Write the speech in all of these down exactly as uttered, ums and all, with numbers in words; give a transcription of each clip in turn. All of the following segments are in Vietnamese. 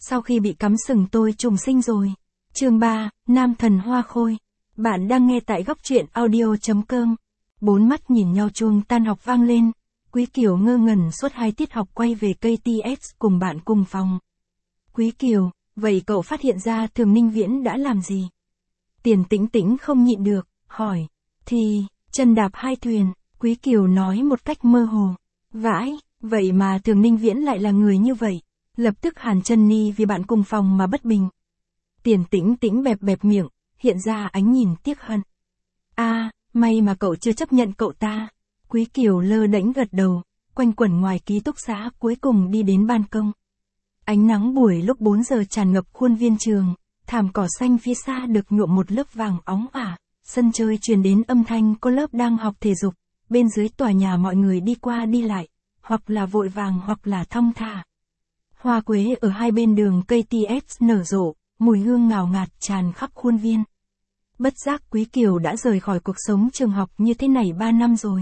sau khi bị cắm sừng tôi trùng sinh rồi. Chương ba, Nam thần hoa khôi. Bạn đang nghe tại góc truyện audio chấm com. Bốn mắt nhìn nhau chuông tan học vang lên. Quý Kiều ngơ ngẩn suốt hai tiết học quay về ca tê ét cùng bạn cùng phòng. Quý Kiều, vậy cậu phát hiện ra Thường Ninh Viễn đã làm gì? Tiền Tĩnh Tĩnh không nhịn được, hỏi. Thì, chân đạp hai thuyền, Quý Kiều nói một cách mơ hồ. Vãi, vậy mà Thường Ninh Viễn lại là người như vậy. Lập tức Hàn Chân Ni vì bạn cùng phòng mà bất bình. Tiền Tĩnh Tĩnh bẹp bẹp miệng, hiện ra ánh nhìn tiếc hận. A, à, may mà cậu chưa chấp nhận cậu ta. Quý Kiều lơ đễnh gật đầu, quanh quẩn ngoài ký túc xá cuối cùng đi đến ban công. Ánh nắng buổi lúc bốn giờ tràn ngập khuôn viên trường, thảm cỏ xanh phía xa được nhuộm một lớp vàng óng ả, sân chơi truyền đến âm thanh cô lớp đang học thể dục, bên dưới tòa nhà mọi người đi qua đi lại, hoặc là vội vàng hoặc là thong thả. Hoa quế ở hai bên đường ca tê ét nở rộ, mùi hương ngào ngạt tràn khắp khuôn viên. Bất giác Quý Kiều đã rời khỏi cuộc sống trường học như thế này ba năm rồi.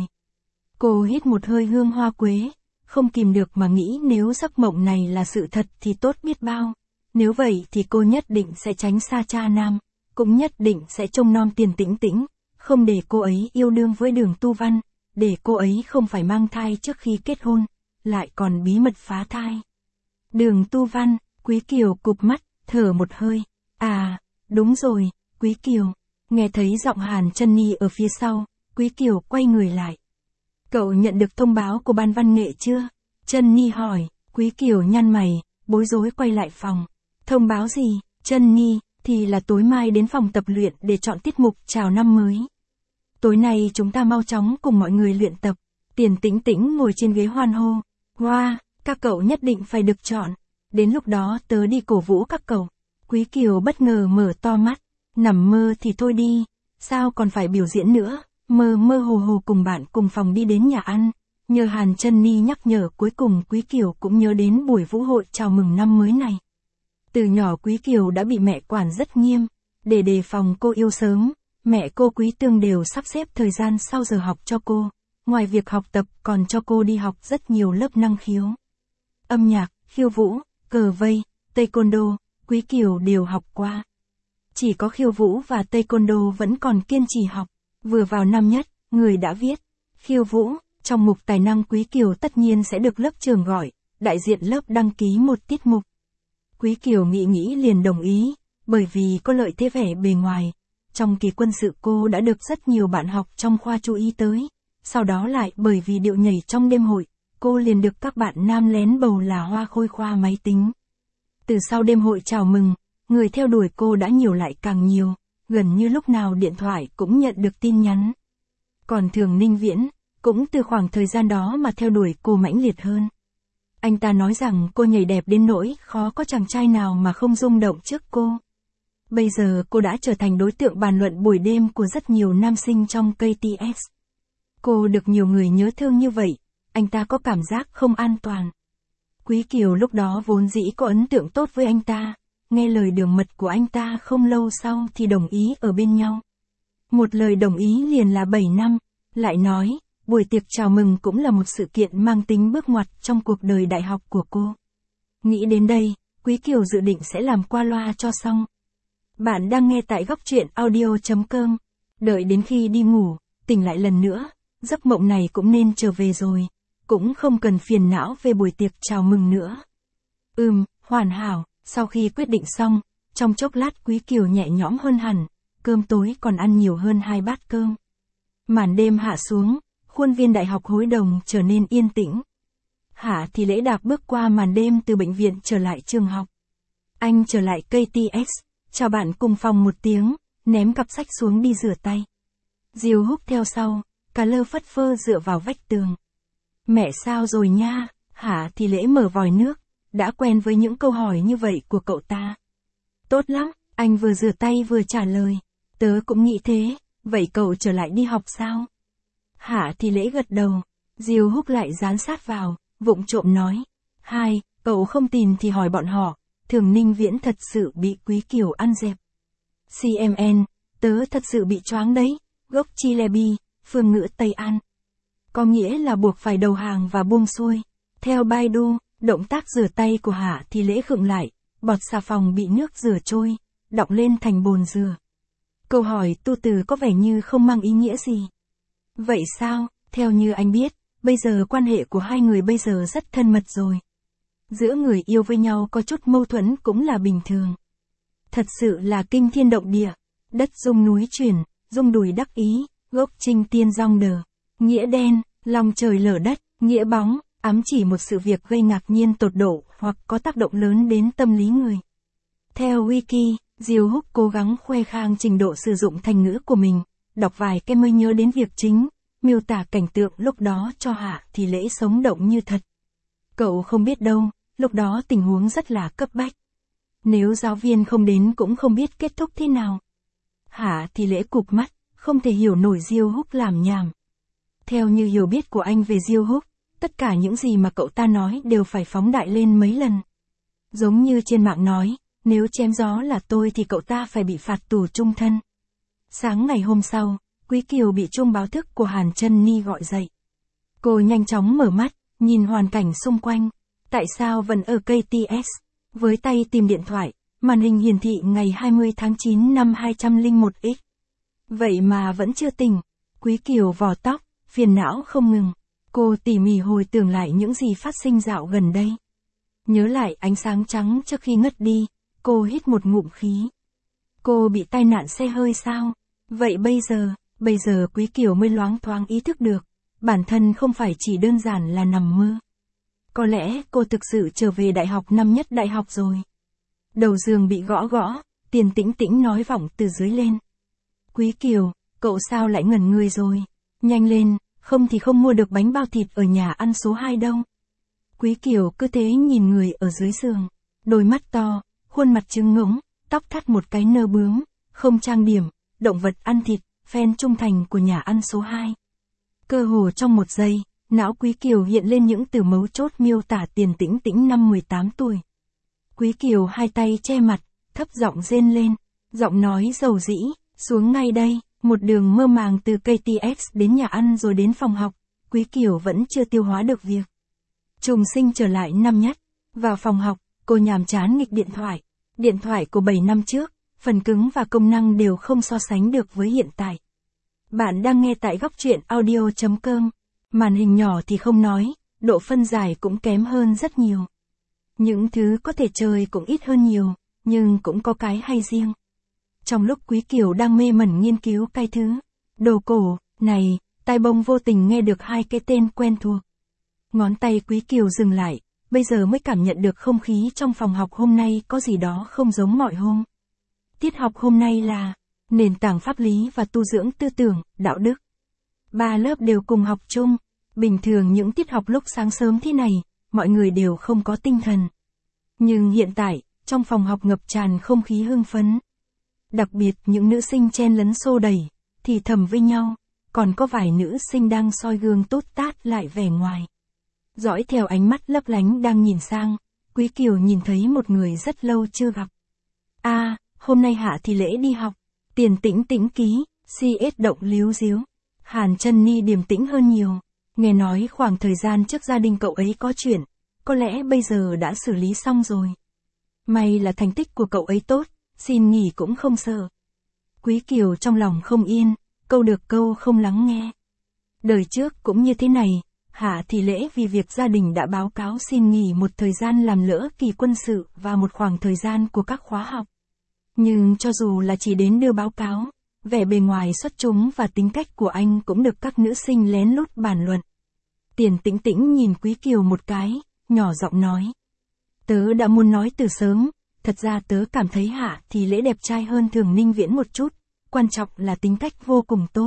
Cô hít một hơi hương hoa quế, không kìm được mà nghĩ nếu giấc mộng này là sự thật thì tốt biết bao. Nếu vậy thì cô nhất định sẽ tránh xa cha nam, cũng nhất định sẽ trông nom Tiền Tĩnh Tĩnh, không để cô ấy yêu đương với Đường Tu Văn, để cô ấy không phải mang thai trước khi kết hôn, lại còn bí mật phá thai. Đường Tu Văn, Quý Kiều cụp mắt, thở một hơi. À, đúng rồi, Quý Kiều. Nghe thấy giọng Hàn Chân Ni ở phía sau, Quý Kiều quay người lại. Cậu nhận được thông báo của ban văn nghệ chưa? Chân Ni hỏi. Quý Kiều nhăn mày, bối rối quay lại phòng. Thông báo gì? Chân Ni, thì là tối mai đến phòng tập luyện để chọn tiết mục chào năm mới. Tối nay chúng ta mau chóng cùng mọi người luyện tập. Tiền Tĩnh Tĩnh ngồi trên ghế hoan hô. Wow, các cậu nhất định phải được chọn. Đến lúc đó tớ đi cổ vũ các cậu. Quý Kiều bất ngờ mở to mắt. Nằm mơ thì thôi đi, sao còn phải biểu diễn nữa. Mơ mơ hồ hồ cùng bạn cùng phòng đi đến nhà ăn. Nhờ Hàn Chân Ni nhắc nhở, cuối cùng Quý Kiều cũng nhớ đến buổi vũ hội chào mừng năm mới này. Từ nhỏ Quý Kiều đã bị mẹ quản rất nghiêm. Để đề phòng cô yêu sớm, mẹ cô Quý Tương đều sắp xếp thời gian sau giờ học cho cô. Ngoài việc học tập còn cho cô đi học rất nhiều lớp năng khiếu. Âm nhạc, khiêu vũ, cờ vây, taekwondo, Quý Kiều đều học qua. Chỉ có khiêu vũ và taekwondo vẫn còn kiên trì học. Vừa vào năm nhất, người đã viết. Khiêu vũ, trong mục tài năng Quý Kiều tất nhiên sẽ được lớp trường gọi, đại diện lớp đăng ký một tiết mục. Quý Kiều nghĩ nghĩ liền đồng ý, bởi vì có lợi thế vẻ bề ngoài. Trong kỳ quân sự cô đã được rất nhiều bạn học trong khoa chú ý tới. Sau đó lại bởi vì điệu nhảy trong đêm hội, cô liền được các bạn nam lén bầu là hoa khôi khoa máy tính. Từ sau đêm hội chào mừng, người theo đuổi cô đã nhiều lại càng nhiều, gần như lúc nào điện thoại cũng nhận được tin nhắn. Còn Thường Ninh Viễn, cũng từ khoảng thời gian đó mà theo đuổi cô mãnh liệt hơn. Anh ta nói rằng cô nhảy đẹp đến nỗi khó có chàng trai nào mà không rung động trước cô. Bây giờ cô đã trở thành đối tượng bàn luận buổi đêm của rất nhiều nam sinh trong ca tê ét. Cô được nhiều người nhớ thương như vậy, anh ta có cảm giác không an toàn. Quý Kiều lúc đó vốn dĩ có ấn tượng tốt với anh ta, nghe lời đường mật của anh ta không lâu sau thì đồng ý ở bên nhau. Một lời đồng ý liền là bảy năm, lại nói, buổi tiệc chào mừng cũng là một sự kiện mang tính bước ngoặt trong cuộc đời đại học của cô. Nghĩ đến đây, Quý Kiều dự định sẽ làm qua loa cho xong. Bạn đang nghe tại góc truyện audio chấm com. Đợi đến khi đi ngủ, tỉnh lại lần nữa, giấc mộng này cũng nên trở về rồi. Cũng không cần phiền não về buổi tiệc chào mừng nữa. Ừm, hoàn hảo, sau khi quyết định xong, trong chốc lát Quý Kiều nhẹ nhõm hơn hẳn, cơm tối còn ăn nhiều hơn hai bát cơm. Màn đêm hạ xuống, khuôn viên đại học Hối Đồng trở nên yên tĩnh. Hạ thì lễ đạp bước qua màn đêm từ bệnh viện trở lại trường học. Anh trở lại ca tê ét, chào bạn cùng phòng một tiếng, ném cặp sách xuống đi rửa tay. Diêu Húc theo sau, cả lơ phất phơ dựa vào vách tường. Mẹ sao rồi nha? Hạ thì lễ mở vòi nước, đã quen với những câu hỏi như vậy của cậu ta. Tốt lắm, anh vừa rửa tay vừa trả lời. Tớ cũng nghĩ thế, vậy cậu trở lại đi học sao? Hạ thì lễ gật đầu, Diêu Húc lại dán sát vào, vụng trộm nói. Hai, cậu không tin thì hỏi bọn họ, Thường Ninh Viễn thật sự bị Quý Kiều ăn dẹp. xê em en, tớ thật sự bị choáng đấy, gốc Chilebi, phương ngữ Tây An. Có nghĩa là buộc phải đầu hàng và buông xuôi. Theo Baidu, động tác rửa tay của Hạ thì lễ khựng lại, bọt xà phòng bị nước rửa trôi, đọng lên thành bồn rửa. Câu hỏi tu từ có vẻ như không mang ý nghĩa gì. Vậy sao, theo như anh biết, bây giờ quan hệ của hai người bây giờ rất thân mật rồi. Giữa người yêu với nhau có chút mâu thuẫn cũng là bình thường. Thật sự là kinh thiên động địa, đất rung núi chuyển, rung đùi đắc ý, gốc trinh tiên rong đờ, nghĩa đen, lòng trời lở đất, nghĩa bóng, ám chỉ một sự việc gây ngạc nhiên tột độ hoặc có tác động lớn đến tâm lý người. Theo Wiki, Diêu Húc cố gắng khoe khang trình độ sử dụng thành ngữ của mình, đọc vài cái mới nhớ đến việc chính, miêu tả cảnh tượng lúc đó cho Hạ Thị Lễ sống động như thật. Cậu không biết đâu, lúc đó tình huống rất là cấp bách. Nếu giáo viên không đến cũng không biết kết thúc thế nào. Hạ Thị Lễ cụp mắt, không thể hiểu nổi Diêu Húc làm nhảm. Theo như hiểu biết của anh về Diêu Húc, tất cả những gì mà cậu ta nói đều phải phóng đại lên mấy lần. Giống như trên mạng nói, nếu chém gió là tôi thì cậu ta phải bị phạt tù chung thân. Sáng ngày hôm sau, Quý Kiều bị chuông báo thức của Hàn Chân Ni gọi dậy. Cô nhanh chóng mở mắt, nhìn hoàn cảnh xung quanh. Tại sao vẫn ở ca tê ét? Với tay tìm điện thoại, màn hình hiển thị ngày hai mươi tháng chín năm hai không không một x. Vậy mà vẫn chưa tỉnh. Quý Kiều vò tóc, phiền não không ngừng. Cô tỉ mỉ hồi tưởng lại những gì phát sinh dạo gần đây. Nhớ lại ánh sáng trắng trước khi ngất đi, cô hít một ngụm khí. Cô bị tai nạn xe hơi sao? Vậy bây giờ, bây giờ Quý Kiều mới loáng thoáng ý thức được, bản thân không phải chỉ đơn giản là nằm mơ. Có lẽ cô thực sự trở về đại học năm nhất đại học rồi. Đầu giường bị gõ gõ, Tiền Tĩnh Tĩnh nói vọng từ dưới lên. Quý Kiều, cậu sao lại ngẩn người rồi? Nhanh lên, không thì không mua được bánh bao thịt ở nhà ăn số hai đâu. Quý Kiều cứ thế nhìn người ở dưới giường, đôi mắt to, khuôn mặt trứng ngỗng, tóc thắt một cái nơ bướm, không trang điểm, động vật ăn thịt, fan trung thành của nhà ăn số hai. Cơ hồ trong một giây, não Quý Kiều hiện lên những từ mấu chốt miêu tả Tiền Tĩnh Tĩnh năm mười tám tuổi. Quý Kiều hai tay che mặt, thấp giọng rên lên, giọng nói dầu dĩ, xuống ngay đây, một đường mơ màng từ ca tê ét đến nhà ăn rồi đến phòng học, Quý Kiều vẫn chưa tiêu hóa được việc. Trùng sinh trở lại năm nhất, vào phòng học, cô nhàm chán nghịch điện thoại. Điện thoại của bảy năm trước, phần cứng và công năng đều không so sánh được với hiện tại. Bạn đang nghe tại góc truyện audio chấm com. Màn hình nhỏ thì không nói, độ phân giải cũng kém hơn rất nhiều. Những thứ có thể chơi cũng ít hơn nhiều, nhưng cũng có cái hay riêng. Trong lúc Quý Kiều đang mê mẩn nghiên cứu cái thứ đồ cổ này, tai bông vô tình nghe được hai cái tên quen thuộc. Ngón tay Quý Kiều dừng lại, bây giờ mới cảm nhận được không khí trong phòng học hôm nay có gì đó không giống mọi hôm. Tiết học hôm nay là nền tảng pháp lý và tu dưỡng tư tưởng, đạo đức. Ba lớp đều cùng học chung. Bình thường những tiết học lúc sáng sớm thế này, mọi người đều không có tinh thần. Nhưng hiện tại, trong phòng học ngập tràn không khí hưng phấn. Đặc biệt những nữ sinh chen lấn xô đẩy, thì thầm với nhau, còn có vài nữ sinh đang soi gương tốt tát lại vẻ ngoài. Dõi theo ánh mắt lấp lánh đang nhìn sang, Quý Kiều nhìn thấy một người rất lâu chưa gặp. A, à, hôm nay Hạ Thị Lễ đi học, Tiền Tĩnh Tĩnh ký, xê ét động líu díu. Hàn Chân Ni điềm tĩnh hơn nhiều, nghe nói khoảng thời gian trước gia đình cậu ấy có chuyện, có lẽ bây giờ đã xử lý xong rồi. May là thành tích của cậu ấy tốt, xin nghỉ cũng không sợ. Quý Kiều trong lòng không yên, câu được câu không lắng nghe. Đời trước cũng như thế này, Hạ Thị Lễ vì việc gia đình đã báo cáo xin nghỉ một thời gian làm lỡ kỳ quân sự và một khoảng thời gian của các khóa học. Nhưng cho dù là chỉ đến đưa báo cáo, vẻ bề ngoài xuất chúng và tính cách của anh cũng được các nữ sinh lén lút bàn luận. Tiền Tĩnh Tĩnh nhìn Quý Kiều một cái, nhỏ giọng nói. Tớ đã muốn nói từ sớm, thật ra tớ cảm thấy Hạ Thị Lễ đẹp trai hơn Thường Ninh Viễn một chút, quan trọng là tính cách vô cùng tốt.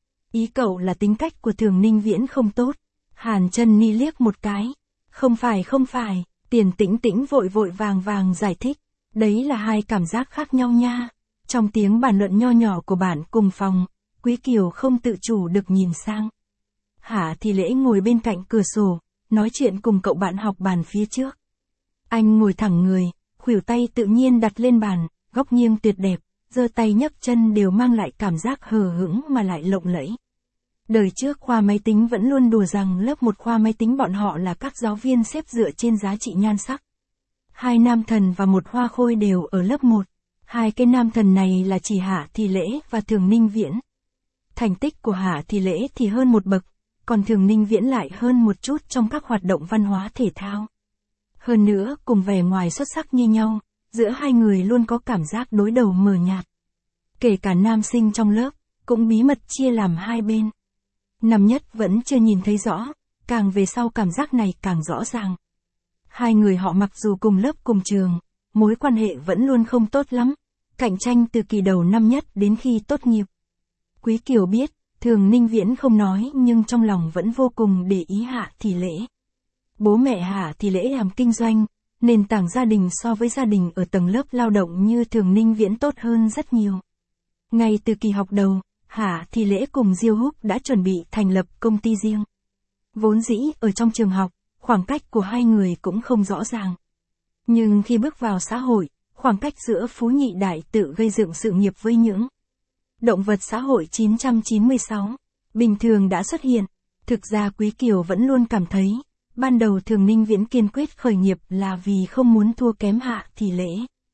Ý cậu là tính cách của Thường Ninh Viễn không tốt. Hàn Chân Ni liếc một cái. Không phải không phải, Tiền Tĩnh Tĩnh vội vội vàng vàng giải thích. Đấy là hai cảm giác khác nhau nha. Trong tiếng bàn luận nho nhỏ của bạn cùng phòng, Quý Kiều không tự chủ được nhìn sang. Hạ Thị Lễ ngồi bên cạnh cửa sổ, nói chuyện cùng cậu bạn học bàn phía trước. Anh ngồi thẳng người, khuỷu tay tự nhiên đặt lên bàn, góc nghiêng tuyệt đẹp, giơ tay nhấc chân đều mang lại cảm giác hờ hững mà lại lộng lẫy. Đời trước khoa máy tính vẫn luôn đùa rằng lớp một khoa máy tính bọn họ là các giáo viên xếp dựa trên giá trị nhan sắc. Hai nam thần và một hoa khôi đều ở lớp một. Hai cái nam thần này là chỉ Hạ Thì Lễ và Thường Ninh Viễn. Thành tích của Hạ Thì Lễ thì hơn một bậc, còn Thường Ninh Viễn lại hơn một chút trong các hoạt động văn hóa thể thao. Hơn nữa, cùng vẻ ngoài xuất sắc như nhau, giữa hai người luôn có cảm giác đối đầu mờ nhạt. Kể cả nam sinh trong lớp, cũng bí mật chia làm hai bên. Năm nhất vẫn chưa nhìn thấy rõ, càng về sau cảm giác này càng rõ ràng. Hai người họ mặc dù cùng lớp cùng trường, mối quan hệ vẫn luôn không tốt lắm, cạnh tranh từ kỳ đầu năm nhất đến khi tốt nghiệp. Quý Kiều biết, Thường Ninh Viễn không nói nhưng trong lòng vẫn vô cùng để ý Hạ Thì Lễ. Bố mẹ Hạ Thì Lễ làm kinh doanh, nền tảng gia đình so với gia đình ở tầng lớp lao động như Thường Ninh Viễn tốt hơn rất nhiều. Ngay từ kỳ học đầu, Hạ Thì Lễ cùng Diêu Húc đã chuẩn bị thành lập công ty riêng. Vốn dĩ ở trong trường học, khoảng cách của hai người cũng không rõ ràng. Nhưng khi bước vào xã hội, khoảng cách giữa Phú Nhị Đại tự gây dựng sự nghiệp với những động vật xã hội chín trăm chín mươi sáu, bình thường đã xuất hiện. Thực ra Quý Kiều vẫn luôn cảm thấy, ban đầu Thường Ninh Viễn kiên quyết khởi nghiệp là vì không muốn thua kém Hạ Thì Lễ.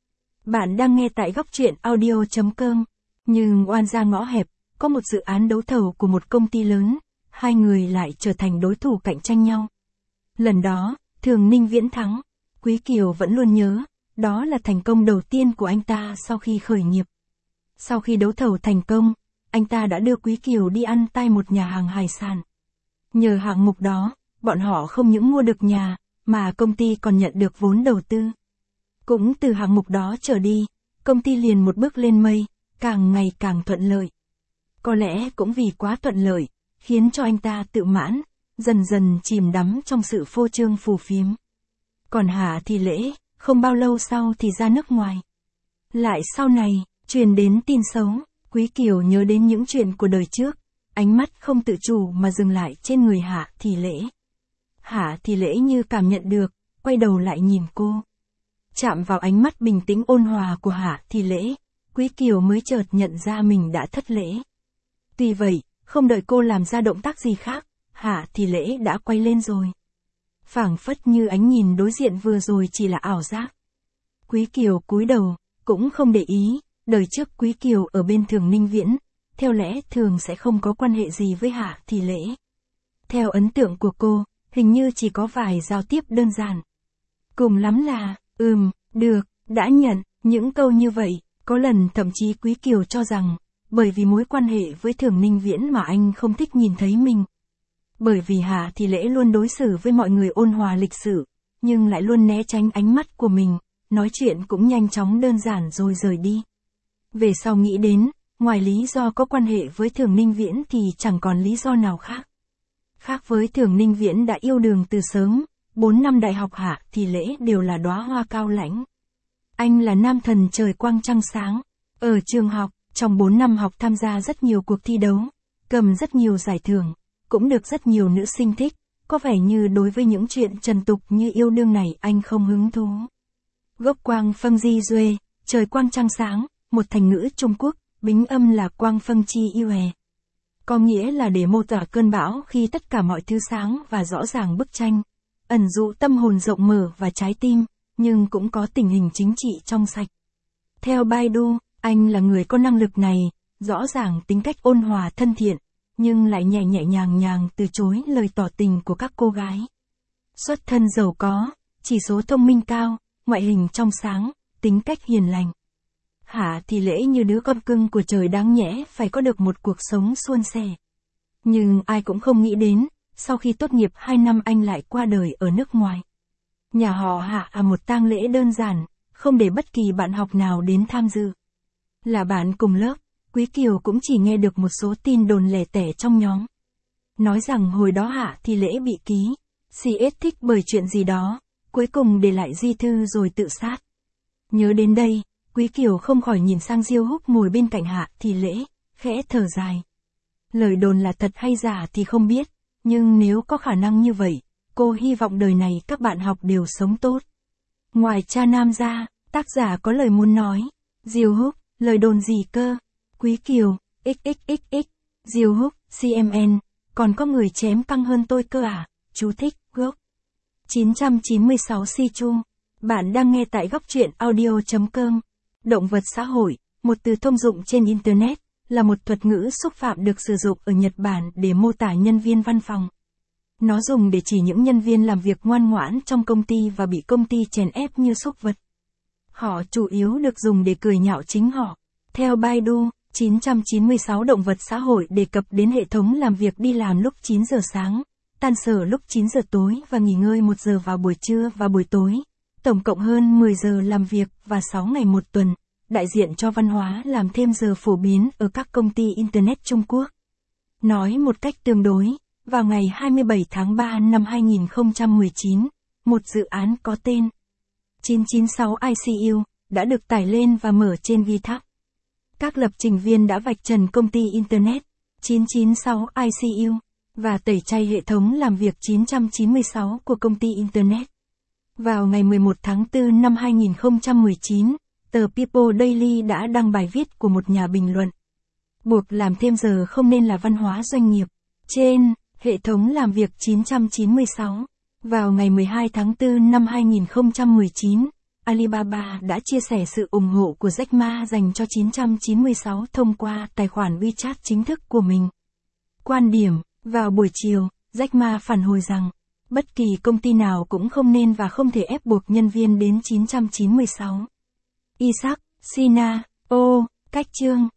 Bạn đang nghe tại góc truyện audio chấm com. Nhưng oan ra ngõ hẹp, có một dự án đấu thầu của một công ty lớn, hai người lại trở thành đối thủ cạnh tranh nhau. Lần đó, Thường Ninh Viễn thắng. Quý Kiều vẫn luôn nhớ, đó là thành công đầu tiên của anh ta sau khi khởi nghiệp. Sau khi đấu thầu thành công, anh ta đã đưa Quý Kiều đi ăn tai một nhà hàng hải sản. Nhờ hạng mục đó, bọn họ không những mua được nhà, mà công ty còn nhận được vốn đầu tư. Cũng từ hạng mục đó trở đi, công ty liền một bước lên mây, càng ngày càng thuận lợi. Có lẽ cũng vì quá thuận lợi, khiến cho anh ta tự mãn, dần dần chìm đắm trong sự phô trương phù phiếm. Còn Hạ Thì Lễ, không bao lâu sau thì ra nước ngoài. Lại sau này, truyền đến tin xấu, Quý Kiều nhớ đến những chuyện của đời trước, ánh mắt không tự chủ mà dừng lại trên người Hạ Thì Lễ. Hạ Thì Lễ như cảm nhận được, quay đầu lại nhìn cô. Chạm vào ánh mắt bình tĩnh ôn hòa của Hạ Thì Lễ, Quý Kiều mới chợt nhận ra mình đã thất lễ. Tuy vậy, không đợi cô làm ra động tác gì khác, Hạ Thì Lễ đã quay lên rồi. Phảng phất như ánh nhìn đối diện vừa rồi chỉ là ảo giác. Quý Kiều cúi đầu, cũng không để ý, đời trước Quý Kiều ở bên Thường Ninh Viễn, theo lẽ thường sẽ không có quan hệ gì với Hạ Thì Lễ. Theo ấn tượng của cô, hình như chỉ có vài giao tiếp đơn giản. Cùng lắm là, ừm, được, đã nhận, những câu như vậy, có lần thậm chí Quý Kiều cho rằng, bởi vì mối quan hệ với Thường Ninh Viễn mà anh không thích nhìn thấy mình. Bởi vì Hạ Thì Lễ luôn đối xử với mọi người ôn hòa lịch sự, nhưng lại luôn né tránh ánh mắt của mình, nói chuyện cũng nhanh chóng đơn giản rồi rời đi. Về sau nghĩ đến, ngoài lý do có quan hệ với Thường Ninh Viễn thì chẳng còn lý do nào khác. Khác với Thường Ninh Viễn đã yêu đương từ sớm, bốn năm đại học Hạ Thì Lễ đều là đóa hoa cao lãnh. Anh là nam thần trời quang trăng sáng. Ở trường học, trong bốn năm học tham gia rất nhiều cuộc thi đấu, cầm rất nhiều giải thưởng, cũng được rất nhiều nữ sinh thích, có vẻ như đối với những chuyện trần tục như yêu đương này anh không hứng thú. Gốc quang phâng di duê, trời quang trăng sáng, một thành ngữ Trung Quốc, bính âm là quang phâng chi yêu hè. Có nghĩa là để mô tả cơn bão khi tất cả mọi thứ sáng và rõ ràng bức tranh, ẩn dụ tâm hồn rộng mở và trái tim, nhưng cũng có tình hình chính trị trong sạch. Theo Baidu, anh là người có năng lực này, rõ ràng tính cách ôn hòa thân thiện, nhưng lại nhẹ nhẹ nhàng nhàng từ chối lời tỏ tình của các cô gái. Xuất thân giàu có, chỉ số thông minh cao, ngoại hình trong sáng, tính cách hiền lành. Hạ Thì Lễ như đứa con cưng của trời đáng nhẽ phải có được một cuộc sống suôn sẻ. Nhưng ai cũng không nghĩ đến, sau khi tốt nghiệp hai năm anh lại qua đời ở nước ngoài. Nhà họ Hạ à một tang lễ đơn giản, không để bất kỳ bạn học nào đến tham dự. Là bạn cùng lớp, Quý Kiều cũng chỉ nghe được một số tin đồn lẻ tẻ trong nhóm. Nói rằng hồi đó Hạ Thì Lễ bị ký, xê ét thích bởi chuyện gì đó, cuối cùng để lại di thư rồi tự sát. Nhớ đến đây, Quý Kiều không khỏi nhìn sang Diêu Húc ngồi bên cạnh Hạ Thì Lễ, khẽ thở dài. Lời đồn là thật hay giả thì không biết, nhưng nếu có khả năng như vậy, cô hy vọng đời này các bạn học đều sống tốt. Ngoài cha nam ra, tác giả có lời muốn nói. Diêu Húc, lời đồn gì cơ? Quý Kiều, xxxx, Diêu Húc, xê em en, còn có người chém căng hơn tôi cơ à? Chú thích, gốc. chín trăm chín mươi sáu Si Chu. Bạn đang nghe tại góc truyện audio.com. Động vật xã hội, một từ thông dụng trên Internet, là một thuật ngữ xúc phạm được sử dụng ở Nhật Bản để mô tả nhân viên văn phòng. Nó dùng để chỉ những nhân viên làm việc ngoan ngoãn trong công ty và bị công ty chèn ép như súc vật. Họ chủ yếu được dùng để cười nhạo chính họ. Theo Baidu, chín trăm chín mươi sáu động vật xã hội đề cập đến hệ thống làm việc đi làm lúc chín giờ sáng, tan sở lúc chín giờ tối và nghỉ ngơi một giờ vào buổi trưa và buổi tối. Tổng cộng hơn mười giờ làm việc và sáu ngày một tuần, đại diện cho văn hóa làm thêm giờ phổ biến ở các công ty Internet Trung Quốc. Nói một cách tương đối, vào ngày hai mươi bảy tháng ba năm hai nghìn không trăm mười chín, một dự án có tên chín chín sáu i xê u đã được tải lên và mở trên GitHub. Các lập trình viên đã vạch trần công ty Internet chín chín sáu i xê u và tẩy chay hệ thống làm việc chín trăm chín mươi sáu của công ty Internet. Vào ngày mười một tháng tư năm hai nghìn không trăm mười chín, tờ People Daily đã đăng bài viết của một nhà bình luận. Buộc làm thêm giờ không nên là văn hóa doanh nghiệp. Trên hệ thống làm việc chín trăm chín mươi sáu, vào ngày mười hai tháng tư năm hai nghìn không trăm mười chín, Alibaba đã chia sẻ sự ủng hộ của Jack Ma dành cho chín trăm chín mươi sáu thông qua tài khoản WeChat chính thức của mình. Quan điểm, vào buổi chiều, Jack Ma phản hồi rằng, bất kỳ công ty nào cũng không nên và không thể ép buộc nhân viên đến chín trăm chín mươi sáu. Isaac, Sina, O, cách chương.